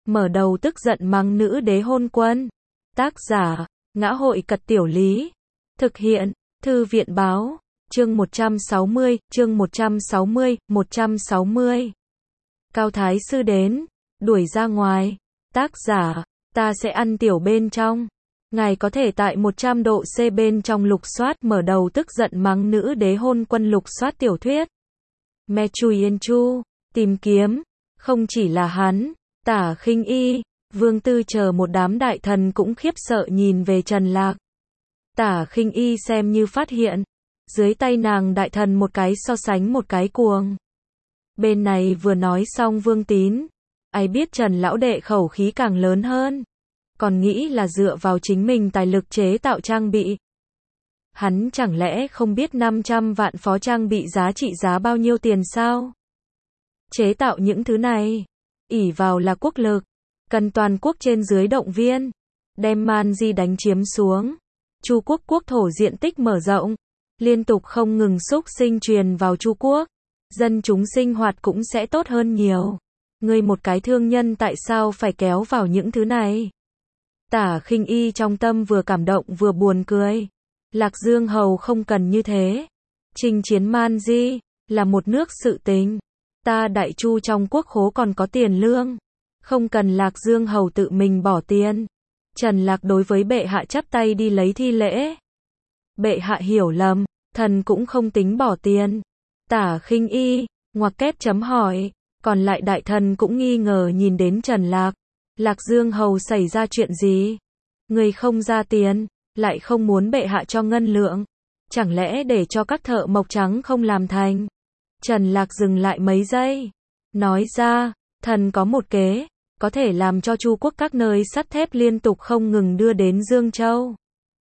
mở đầu tức giận mắng nữ đế hôn quân. Tác giả, Ngã hội Cật Tiểu Lý. Thực hiện, Thư viện Báo. Chương 160, chương 160. Cao Thái Sư đến, đuổi ra ngoài. Tác giả, ta sẽ ăn tiểu bên trong. Ngài có thể tại 100 độ C bên trong lục soát mở đầu tức giận mắng nữ đế hôn quân lục soát tiểu thuyết. Me Chui Yên Chu, tìm kiếm, không chỉ là hắn, Tả Khinh Y, Vương Tư chờ một đám đại thần cũng khiếp sợ nhìn về Trần Lạc. Tả Khinh Y xem như phát hiện, dưới tay nàng đại thần một cái so sánh một cái cuồng. Bên này vừa nói xong Vương Tín, ai biết Trần lão đệ khẩu khí càng lớn hơn, còn nghĩ là dựa vào chính mình tài lực chế tạo trang bị. Hắn chẳng lẽ không biết 500 vạn phó trang bị giá trị giá bao nhiêu tiền sao? Chế tạo những thứ này, ỷ vào là quốc lực, cần toàn quốc trên dưới động viên, đem Man Di đánh chiếm xuống. Chu quốc quốc thổ diện tích mở rộng, liên tục không ngừng xúc sinh truyền vào Chu quốc, dân chúng sinh hoạt cũng sẽ tốt hơn nhiều. Ngươi một cái thương nhân tại sao phải kéo vào những thứ này? Tả Khinh Y trong tâm vừa cảm động vừa buồn cười. Lạc Dương Hầu không cần như thế. Chinh chiến Man Di là một nước sự tình. Ta Đại Chu trong quốc khố còn có tiền lương, không cần Lạc Dương Hầu tự mình bỏ tiền. Trần Lạc đối với bệ hạ chắp tay đi lấy thi lễ. Bệ hạ hiểu lầm, thần cũng không tính bỏ tiền. Tả Khinh Y ngoặc kép chấm hỏi. Còn lại đại thần cũng nghi ngờ nhìn đến Trần Lạc. Lạc Dương Hầu xảy ra chuyện gì? Người không ra tiền, lại không muốn bệ hạ cho ngân lượng. Chẳng lẽ để cho các thợ mộc trắng không làm thành? Trần Lạc dừng lại mấy giây. Nói ra, thần có một kế, có thể làm cho Chu quốc các nơi sắt thép liên tục không ngừng đưa đến Dương Châu.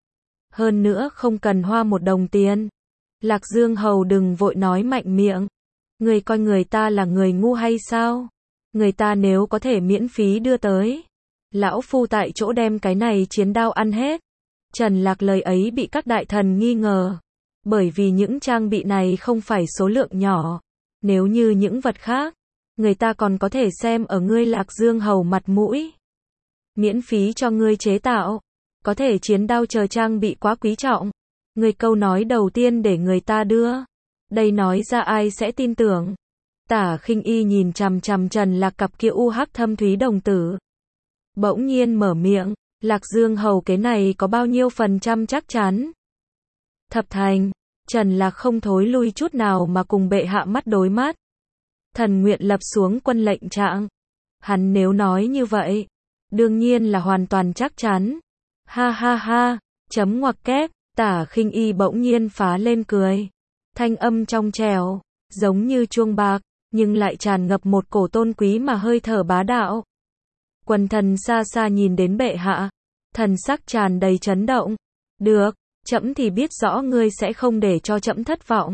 Hơn nữa không cần hoa một đồng tiền. Lạc Dương Hầu đừng vội nói mạnh miệng. Người coi người ta là người ngu hay sao? Người ta nếu có thể miễn phí đưa tới, lão phu tại chỗ đem cái này chiến đao ăn hết. Trần Lạc lời ấy bị các đại thần nghi ngờ, bởi vì những trang bị này không phải số lượng nhỏ. Nếu như những vật khác, người ta còn có thể xem ở ngươi Lạc Dương Hầu mặt mũi. Miễn phí cho ngươi chế tạo, có thể chiến đao chờ trang bị quá quý trọng. Ngươi câu nói đầu tiên để người ta đưa, đây nói ra ai sẽ tin tưởng? Tả Khinh Y nhìn chằm chằm Trần Lạc cặp kia u hắc thâm thúy đồng tử. Bỗng nhiên mở miệng, Lạc Dương Hầu cái này có bao nhiêu phần trăm chắc chắn? Thập thành. Trần Lạc không thối lui chút nào mà cùng bệ hạ mắt đối mắt. Thần nguyện lập xuống quân lệnh trạng. Hắn nếu nói như vậy, đương nhiên là hoàn toàn chắc chắn. Ha ha ha, chấm ngoặc kép, Tả Khinh Y bỗng nhiên phá lên cười. Thanh âm trong trẻo, giống như chuông bạc, nhưng lại tràn ngập một cổ tôn quý mà hơi thở bá đạo. Quần thần xa xa nhìn đến bệ hạ, thần sắc tràn đầy chấn động. Được, trẫm thì biết rõ ngươi sẽ không để cho trẫm thất vọng.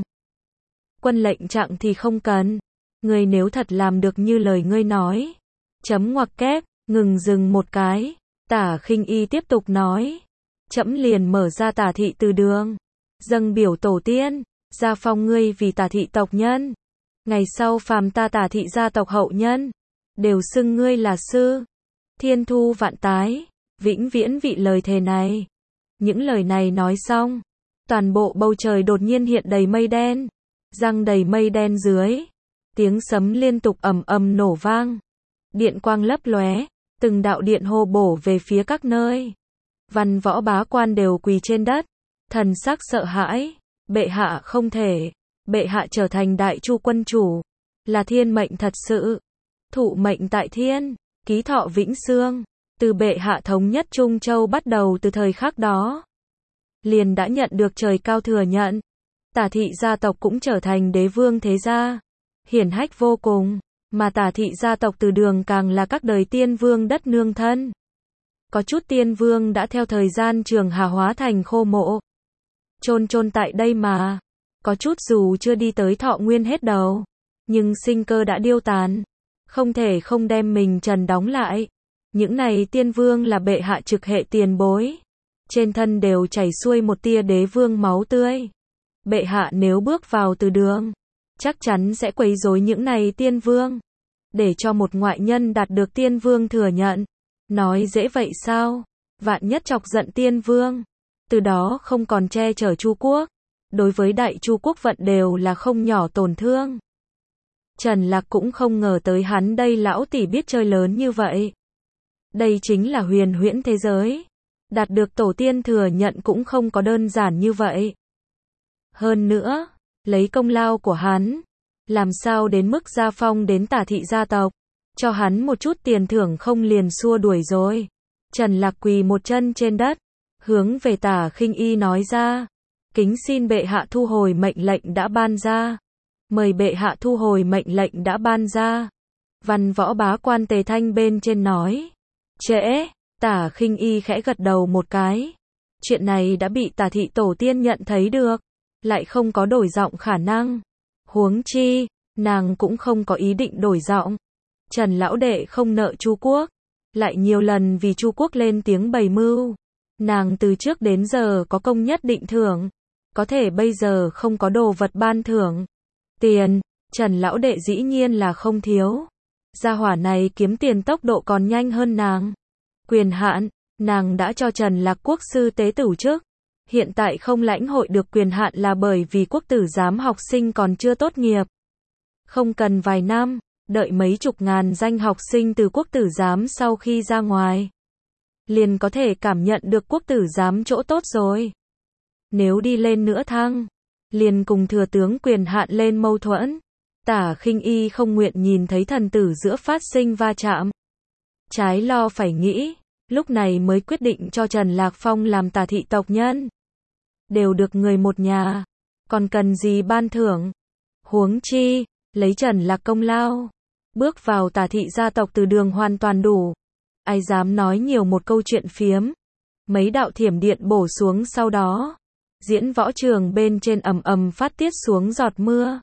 Quân lệnh trạng thì không cần, ngươi nếu thật làm được như lời ngươi nói. Chấm ngoặc kép, ngừng dừng một cái, Tả Khinh Y tiếp tục nói. Trẫm liền mở ra Tả thị từ đường, dâng biểu tổ tiên, gia phong ngươi vì Tả thị tộc nhân. Ngày sau phàm ta Tả thị gia tộc hậu nhân, đều xưng ngươi là sư. Thiên thu vạn tái, vĩnh viễn vị lời thề này. Những lời này nói xong, toàn bộ bầu trời đột nhiên hiện đầy mây đen, răng đầy mây đen dưới. Tiếng sấm liên tục ầm ầm nổ vang. Điện quang lấp lóe, từng đạo điện hô bổ về phía các nơi. Văn võ bá quan đều quỳ trên đất, thần sắc sợ hãi. Bệ hạ không thể, bệ hạ trở thành Đại Chu quân chủ, là thiên mệnh thật sự. Thụ mệnh tại thiên, ký thọ vĩnh xương. Từ bệ hạ thống nhất Trung Châu bắt đầu từ thời khắc đó, liền đã nhận được trời cao thừa nhận. Tả thị gia tộc cũng trở thành đế vương thế gia, hiển hách vô cùng, mà Tả thị gia tộc từ đường càng là các đời tiên vương đất nương thân. Có chút tiên vương đã theo thời gian trường hà hóa thành khô mộ, chôn tại đây mà. Có chút dù chưa đi tới thọ nguyên hết đầu, nhưng sinh cơ đã điêu tàn, không thể không đem mình trần đóng lại. Những này tiên vương là bệ hạ trực hệ tiền bối, trên thân đều chảy xuôi một tia đế vương máu tươi. Bệ hạ nếu bước vào từ đường, chắc chắn sẽ quấy rối những này tiên vương. để cho một ngoại nhân đạt được tiên vương thừa nhận. Nói dễ vậy sao? Vạn nhất chọc giận tiên vương, từ đó không còn che chở Chu quốc. Đối với Đại Chu quốc vận đều là không nhỏ tổn thương. Trần Lạc cũng không ngờ tới hắn đây lão tỷ biết chơi lớn như vậy. Đây chính là huyền huyễn thế giới. Đạt được tổ tiên thừa nhận cũng không có đơn giản như vậy. Hơn nữa, lấy công lao của hắn, làm sao đến mức gia phong đến Tả thị gia tộc, cho hắn một chút tiền thưởng không liền xua đuổi rồi. Trần Lạc quỳ một chân trên đất, hướng về Tả Khinh Y nói ra, kính xin bệ hạ thu hồi mệnh lệnh đã ban ra. Mời bệ hạ thu hồi mệnh lệnh đã ban ra. Văn võ bá quan Tề Thanh bên trên nói. Trễ, Tả Khinh Y khẽ gật đầu một cái. Chuyện này đã bị Tả thị tổ tiên nhận thấy được, lại không có đổi giọng khả năng. Huống chi, nàng cũng không có ý định đổi giọng. Trần lão đệ không nợ Chu quốc, lại nhiều lần vì Chu quốc lên tiếng bày mưu. Nàng từ trước đến giờ có công nhất định thưởng, có thể bây giờ không có đồ vật ban thưởng. Tiền, Trần lão đệ dĩ nhiên là không thiếu. Gia hỏa này kiếm tiền tốc độ còn nhanh hơn nàng. Quyền hạn, nàng đã cho Trần Lạc quốc sư tế tử chức. Hiện tại không lãnh hội được quyền hạn là bởi vì quốc tử giám học sinh còn chưa tốt nghiệp. Không cần vài năm, đợi mấy chục ngàn danh học sinh từ quốc tử giám sau khi ra ngoài, liền có thể cảm nhận được quốc tử giám chỗ tốt rồi. Nếu đi lên nữa thăng, liền cùng thừa tướng quyền hạn lên mâu thuẫn. Tả Khinh Y không nguyện nhìn thấy thần tử giữa phát sinh va chạm. Trái lo phải nghĩ, lúc này mới quyết định cho Trần Lạc Phong làm Tả thị tộc nhân. Đều được người một nhà, còn cần gì ban thưởng. Huống chi, lấy Trần Lạc công lao, bước vào Tả thị gia tộc từ đường hoàn toàn đủ. Ai dám nói nhiều một câu chuyện phiếm. Mấy đạo thiểm điện bổ xuống sau đó, diễn võ trường bên trên ầm ầm phát tiết xuống giọt mưa.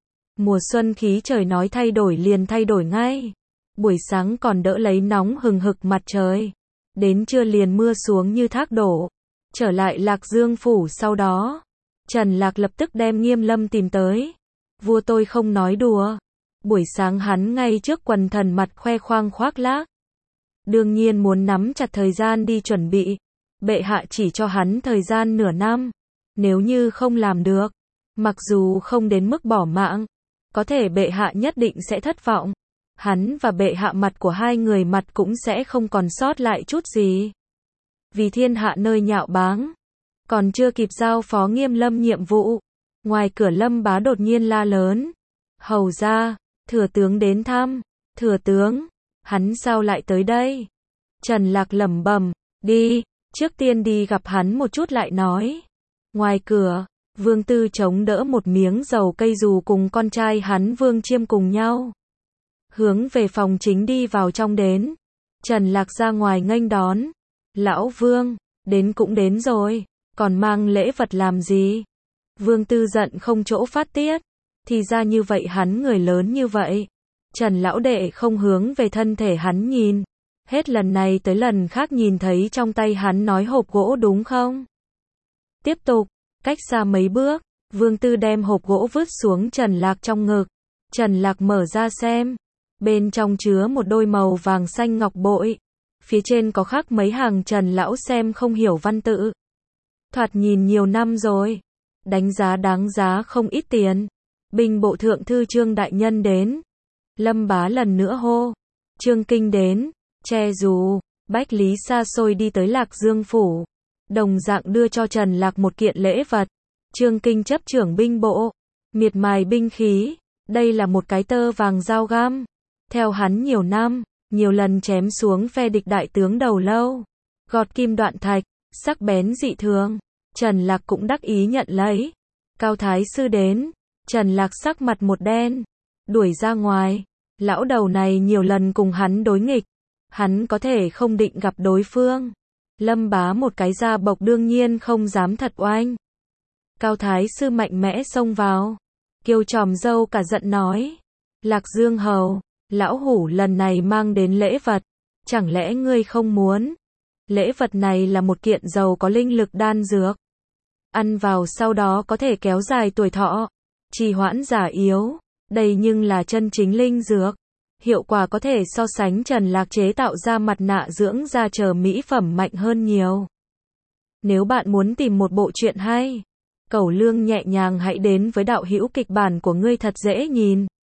Mùa xuân khí trời nói thay đổi liền thay đổi ngay. Buổi sáng còn đỡ lấy nóng hừng hực mặt trời, đến trưa liền mưa xuống như thác đổ. Trở lại Lạc Dương phủ sau đó, Trần Lạc lập tức đem Nghiêm Lâm tìm tới. Vua tôi không nói đùa. Buổi sáng hắn ngay trước quần thần mặt khoe khoang khoác lác. Đương nhiên muốn nắm chặt thời gian đi chuẩn bị. Bệ hạ chỉ cho hắn thời gian nửa năm. Nếu như không làm được, mặc dù không đến mức bỏ mạng, có thể bệ hạ nhất định sẽ thất vọng. Hắn và bệ hạ mặt của hai người mặt cũng sẽ không còn sót lại chút gì. Vì thiên hạ nơi nhạo báng, còn chưa kịp giao phó Nghiêm Lâm nhiệm vụ, ngoài cửa Lâm Bá đột nhiên la lớn. Hầu ra, thừa tướng đến thăm. Thừa tướng, hắn sao lại tới đây? Trần Lạc lẩm bẩm, đi, trước tiên đi gặp hắn một chút lại nói. Ngoài cửa, Vương Tư chống đỡ một miếng dầu cây dù cùng con trai hắn Vương Chiêm cùng nhau. Hướng về phòng chính đi vào trong đến. Trần Lạc ra ngoài nghênh đón. Lão Vương, đến cũng đến rồi, còn mang lễ vật làm gì? Vương Tư giận không chỗ phát tiết. Thì ra như vậy hắn người lớn như vậy. Trần lão đệ không hướng về thân thể hắn nhìn. Hết lần này tới lần khác nhìn thấy trong tay hắn nói hộp gỗ đúng không? Tiếp tục, cách xa mấy bước, Vương Tư đem hộp gỗ vứt xuống Trần Lạc trong ngực. Trần Lạc mở ra xem. Bên trong chứa một đôi màu vàng xanh ngọc bội. Phía trên có khắc mấy hàng Trần lão xem không hiểu văn tự. Thoạt nhìn nhiều năm rồi. Đánh giá đáng giá không ít tiền. Binh bộ thượng thư Trương đại nhân đến. Lâm Bá lần nữa hô. Trương Kinh đến. Che dù, Bách Lý xa xôi đi tới Lạc Dương phủ. Đồng dạng đưa cho Trần Lạc một kiện lễ vật. Trương Kinh chấp trưởng binh bộ, miệt mài binh khí. Đây là một cái tơ vàng dao găm. Theo hắn nhiều năm, nhiều lần chém xuống phe địch đại tướng đầu lâu. Gọt kim đoạn thạch, sắc bén dị thường. Trần Lạc cũng đắc ý nhận lấy. Cao Thái sư đến. Trần Lạc sắc mặt một đen. Đuổi ra ngoài. Lão đầu này nhiều lần cùng hắn đối nghịch. Hắn có thể không định gặp đối phương. Lâm Bá một cái da bọc đương nhiên không dám thật oanh. Cao Thái sư mạnh mẽ xông vào. Kiều tròm dâu cả giận nói. Lạc Dương hầu, lão hủ lần này mang đến lễ vật. Chẳng lẽ ngươi không muốn? Lễ vật này là một kiện dầu có linh lực đan dược. Ăn vào sau đó có thể kéo dài tuổi thọ, trì hoãn già yếu. Đây nhưng là chân chính linh dược. hiệu quả có thể so sánh Trần Lạc chế tạo ra mặt nạ dưỡng da chờ mỹ phẩm mạnh hơn nhiều. Nếu bạn muốn tìm một bộ truyện hay, cẩu lương nhẹ nhàng hãy đến với đạo hữu kịch bản của ngươi thật dễ nhìn.